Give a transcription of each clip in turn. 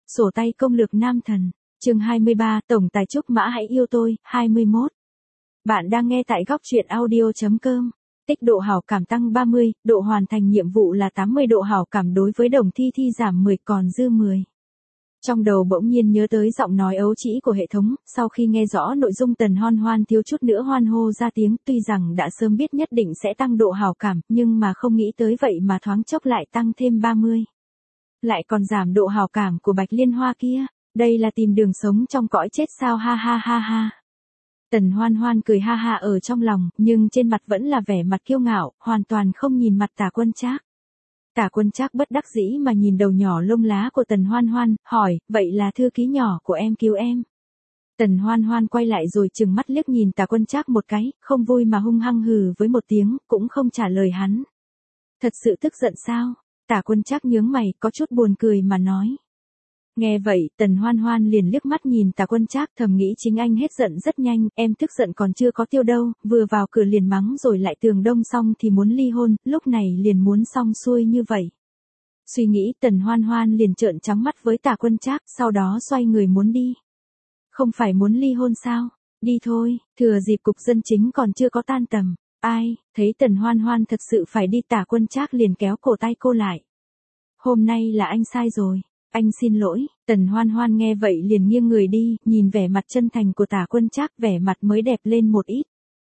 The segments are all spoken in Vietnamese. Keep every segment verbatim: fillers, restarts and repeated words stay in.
Sổ tay công lược nam thần. Chương hai mươi ba, Tổng tài Trúc Mã hãy yêu tôi. hai mươi mốt. Bạn đang nghe tại góc truyện audio chấm com. Tích độ hảo cảm tăng ba mươi, độ hoàn thành nhiệm vụ là tám mươi, độ hảo cảm đối với Đồng Thi Thi giảm mười còn dư mười. Trong đầu bỗng nhiên nhớ tới giọng nói ấu trĩ của hệ thống, sau khi nghe rõ nội dung Tần Hoan Hoan thiếu chút nữa hoan hô ra tiếng, tuy rằng đã sớm biết nhất định sẽ tăng độ hảo cảm, nhưng mà không nghĩ tới vậy mà thoáng chốc lại tăng thêm ba mươi. Lại còn giảm độ hảo cảm của Bạch Liên Hoa kia, đây là tìm đường sống trong cõi chết sao, ha ha ha ha. Tần Hoan Hoan cười ha ha ở trong lòng, nhưng trên mặt vẫn là vẻ mặt kiêu ngạo, hoàn toàn không nhìn mặt Tả Quân Trác. Tả Quân Trác bất đắc dĩ mà nhìn đầu nhỏ lông lá của Tần Hoan Hoan, hỏi, vậy là thư ký nhỏ của em cứu em. Tần Hoan Hoan quay lại rồi trừng mắt liếc nhìn Tả Quân Trác một cái, không vui mà hung hăng hừ với một tiếng, cũng không trả lời hắn. Thật sự tức giận sao? Tả Quân Trác nhướng mày, có chút buồn cười mà nói. Nghe vậy, Tần Hoan Hoan liền liếc mắt nhìn Tả Quân Trác, thầm nghĩ chính anh hết giận rất nhanh, em tức giận còn chưa có tiêu đâu, vừa vào cửa liền mắng rồi lại tường đông xong thì muốn ly hôn, lúc này liền muốn xong xuôi như vậy. Suy nghĩ, Tần Hoan Hoan liền trợn trắng mắt với Tả Quân Trác, sau đó xoay người muốn đi. Không phải muốn ly hôn sao? Đi thôi, thừa dịp cục dân chính còn chưa có tan tầm. Ai, thấy Tần Hoan Hoan thật sự phải đi, Tả Quân Trác liền kéo cổ tay cô lại. Hôm nay là anh sai rồi. Anh xin lỗi. Tần Hoan Hoan nghe vậy liền nghiêng người đi, nhìn vẻ mặt chân thành của Tả Quân Trác, vẻ mặt mới đẹp lên một ít.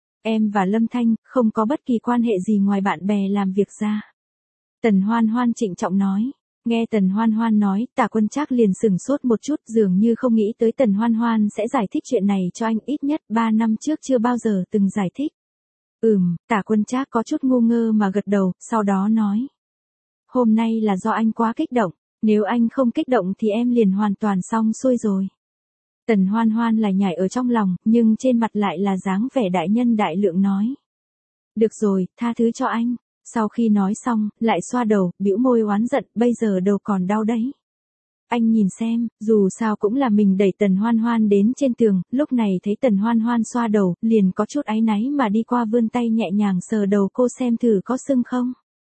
Em và Lâm Thanh không có bất kỳ quan hệ gì ngoài bạn bè làm việc ra. Tần Hoan Hoan trịnh trọng nói. Nghe Tần Hoan Hoan nói, Tả Quân Trác liền sừng sốt một chút, dường như không nghĩ tới Tần Hoan Hoan sẽ giải thích chuyện này cho anh, ít nhất ba năm trước chưa bao giờ từng giải thích. Ừm, Tả Quân Trác có chút ngu ngơ mà gật đầu, sau đó nói. Hôm nay là do anh quá kích động. Nếu anh không kích động thì em liền hoàn toàn xong xuôi rồi. Tần Hoan Hoan là nhảy ở trong lòng, nhưng trên mặt lại là dáng vẻ đại nhân đại lượng nói. Được rồi, tha thứ cho anh. Sau khi nói xong, lại xoa đầu, bĩu môi oán giận, bây giờ đầu còn đau đấy. Anh nhìn xem, dù sao cũng là mình đẩy Tần Hoan Hoan đến trên tường, lúc này thấy Tần Hoan Hoan xoa đầu, liền có chút áy náy mà đi qua vươn tay nhẹ nhàng sờ đầu cô xem thử có sưng không.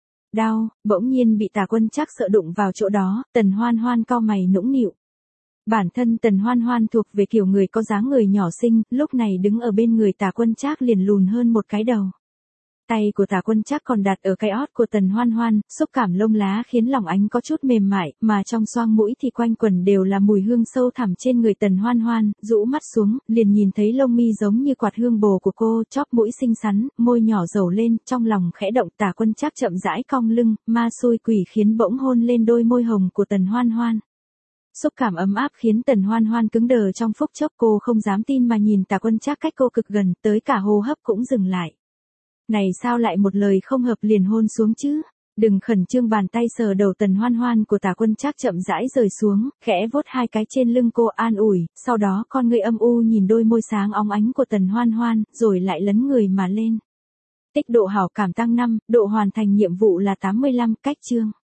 Đau, bỗng nhiên bị Tả Quân Trác sợ đụng vào chỗ đó, Tần Hoan Hoan cau mày nũng nịu. Bản thân Tần Hoan Hoan thuộc về kiểu người có dáng người nhỏ xinh, lúc này đứng ở bên người Tả Quân Trác liền lùn hơn một cái đầu. Tay của Tả Quân Trác còn đặt ở cái ót của Tần Hoan Hoan, xúc cảm lông lá khiến lòng anh có chút mềm mại, mà trong xoang mũi thì quanh quẩn đều là mùi hương sâu thẳm trên người Tần Hoan Hoan, rũ mắt xuống, liền nhìn thấy lông mi giống như quạt hương bồ của cô, chóp mũi xinh xắn, môi nhỏ dầu lên, trong lòng khẽ động. Tả Quân Trác chậm rãi cong lưng, ma xui quỷ khiến bỗng hôn lên đôi môi hồng của Tần Hoan Hoan. Xúc cảm ấm áp khiến Tần Hoan Hoan cứng đờ trong phút chốc, cô không dám tin mà nhìn Tả Quân Trác cách cô cực gần, tới cả hô hấp cũng dừng lại. Này sao lại một lời không hợp liền hôn xuống chứ? Đừng khẩn trương, bàn tay sờ đầu Tần Hoan Hoan của Tả Quân Trác chậm rãi rời xuống, khẽ vuốt hai cái trên lưng cô an ủi, sau đó con người âm u nhìn đôi môi sáng óng ánh của Tần Hoan Hoan, rồi lại lấn người mà lên. Tích độ hảo cảm tăng năm, độ hoàn thành nhiệm vụ là tám mươi lăm, cách chương.